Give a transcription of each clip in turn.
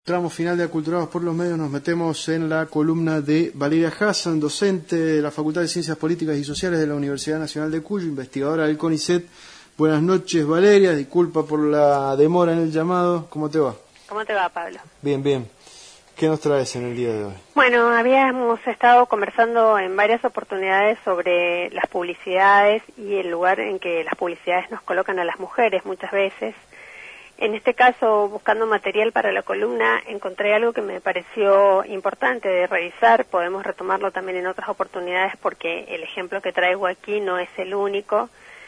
Tramo final de Aculturados por los Medios, nos metemos en la columna de Valeria Hassan, docente de la Facultad de Ciencias Políticas y Sociales de la Universidad Nacional de Cuyo, investigadora del CONICET. Buenas noches, Valeria, disculpa por la demora en el llamado. ¿Cómo te va? ¿Cómo te va, Pablo? Bien, bien. ¿Qué nos traes en el día de hoy? Bueno, habíamos estado conversando en varias oportunidades sobre las publicidades y el lugar en que las publicidades nos colocan a las mujeres muchas veces. En este caso, buscando material para la columna, encontré algo que me pareció importante de revisar. Podemos retomarlo también en otras oportunidades porque el ejemplo que traigo aquí no es el único,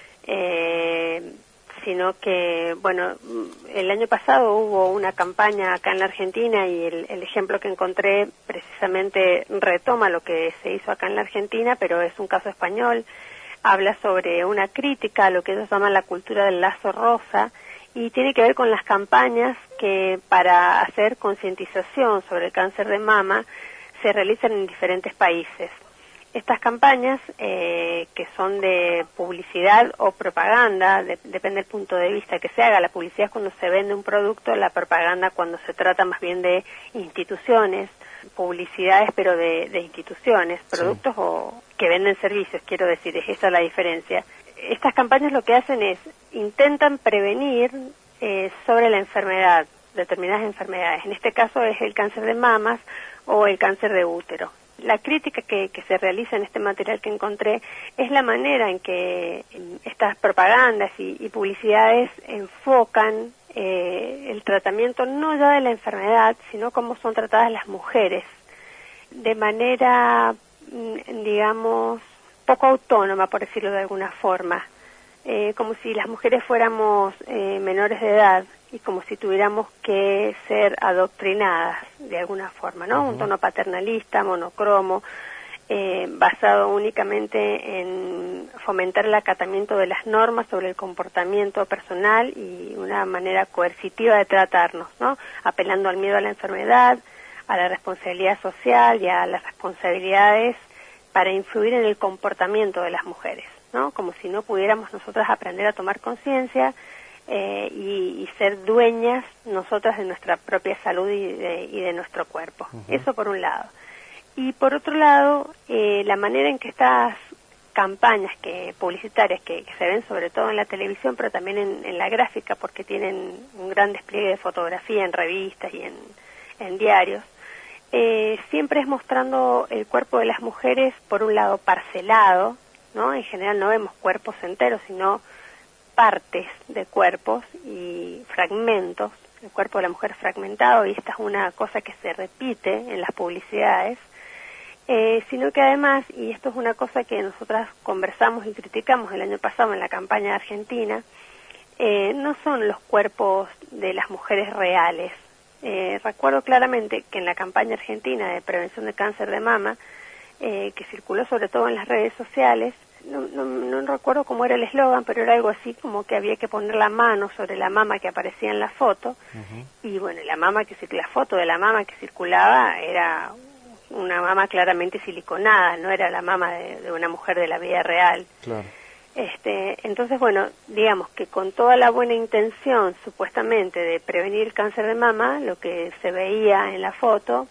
sino que, bueno, el año pasado hubo una campaña acá en la Argentina y el ejemplo que encontré precisamente retoma lo que se hizo acá en la Argentina, pero es un caso español. Habla sobre una crítica a lo que ellos llaman la cultura del lazo rosa, y tiene que ver con las campañas que para hacer concientización sobre el cáncer de mama se realizan en diferentes países. Estas campañas, que son de publicidad o propaganda, depende del punto de vista que se haga. La publicidad es cuando se vende un producto, la propaganda cuando se trata más bien de instituciones, publicidades pero de instituciones, productos o que venden servicios, quiero decir, esa es la diferencia. Estas campañas lo que hacen es, intentan prevenir sobre la enfermedad, determinadas enfermedades. En este caso es el cáncer de mamas o el cáncer de útero. La crítica que se realiza en este material que encontré es la manera en que estas propagandas y publicidades enfocan el tratamiento no ya de la enfermedad, sino cómo son tratadas las mujeres, de manera, digamos, poco autónoma, por decirlo de alguna forma, como si las mujeres fuéramos menores de edad y como si tuviéramos que ser adoctrinadas de alguna forma, ¿no? Un tono paternalista, monocromo, basado únicamente en fomentar el acatamiento de las normas sobre el comportamiento personal y una manera coercitiva de tratarnos, ¿no? Apelando al miedo a la enfermedad, a la responsabilidad social y a las responsabilidades para influir en el comportamiento de las mujeres, ¿no? Como si no pudiéramos nosotras aprender a tomar conciencia y ser dueñas nosotras de nuestra propia salud y de nuestro cuerpo. Eso por un lado. Y por otro lado, la manera en que estas campañas publicitarias que se ven sobre todo en la televisión, pero también en la gráfica, porque tienen un gran despliegue de fotografía en revistas y en diarios, siempre es mostrando el cuerpo de las mujeres, por un lado, parcelado, ¿no? En general no vemos cuerpos enteros, sino partes de cuerpos y fragmentos, el cuerpo de la mujer fragmentado, y esta es una cosa que se repite en las publicidades, sino que además, y esto es una cosa que nosotras conversamos y criticamos el año pasado en la campaña argentina, no son los cuerpos de las mujeres reales. Recuerdo claramente que en la campaña argentina de prevención de cáncer de mama, que circuló sobre todo en las redes sociales, no recuerdo cómo era el eslogan, pero era algo así como que había que poner la mano sobre la mama que aparecía en la foto, y bueno, la foto de la mama que circulaba era una mama claramente siliconada, no era la mama de una mujer de la vida real. Claro. Entonces, bueno, digamos que con toda la buena intención, supuestamente, de prevenir el cáncer de mama, lo que se veía en la foto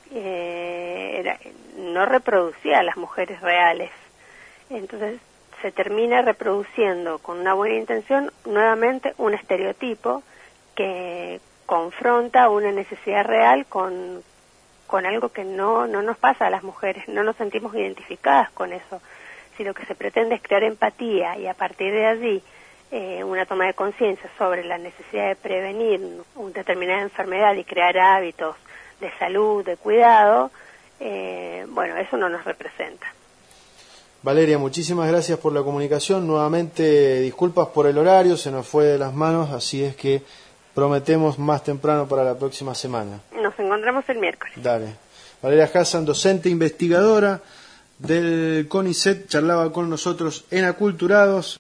no reproducía a las mujeres reales. Entonces, se termina reproduciendo con una buena intención, nuevamente, un estereotipo que confronta una necesidad real con algo que no nos pasa a las mujeres, no nos sentimos identificadas con eso. Si lo que se pretende es crear empatía y a partir de allí una toma de conciencia sobre la necesidad de prevenir una determinada enfermedad y crear hábitos de salud, de cuidado, bueno, eso no nos representa. Valeria, muchísimas gracias por la comunicación. Nuevamente, disculpas por el horario, se nos fue de las manos, así es que prometemos más temprano para la próxima semana. Nos encontramos el miércoles. Dale. Valeria Hassan, docente investigadora del CONICET, charlaba con nosotros en Aculturados.